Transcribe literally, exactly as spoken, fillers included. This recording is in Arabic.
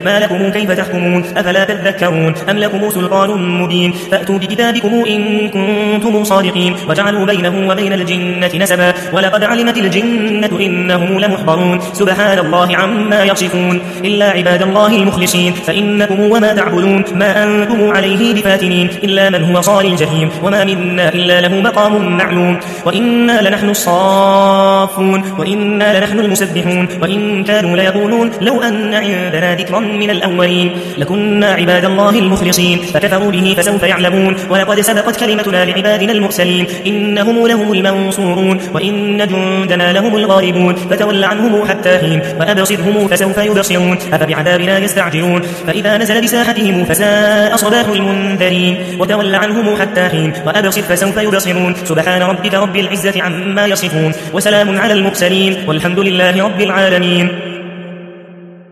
ما لكم كيف تحكمون أفلا تذكرون أم لكم سلطان مبين فأتوا بكتابكم إن كنتم صادقين وجعلوا بينه وبين الجنة نسبا ولقد علمت الجنة إنهم لمحضرون سبحان الله عما يصفون إلا عباد الله المخلصين فإنكم وما تعبدون ما أنتم عليه بفاتنين إلا من هو صال الجحيم وما منا إلا له مقام معلوم وإنا لنحن الصافون وإنا لنحن المسبحون وإن كانوا ليقولون لو أن عندنا ذكرا من الأولين لكنا عباد الله المخلصين فكفروا به فسوف يعلمون ولقد سبقت كلمتنا لعبادنا المرسلين إنهم لهم المنصورون وإن جندنا لهم الغالبون فتول عنهم حتى حين وأبصرهم فسوف يبصرون أفبعذابنا يستعجلون فإذا نزل بساحتهم فساء صباح المنذرين وتول عنهم حتى حين وأبصر فسوف يبصرون سبحان ربك رب العزة عما يصفون وسلام على المرسلين والحمد لله رب العالمين.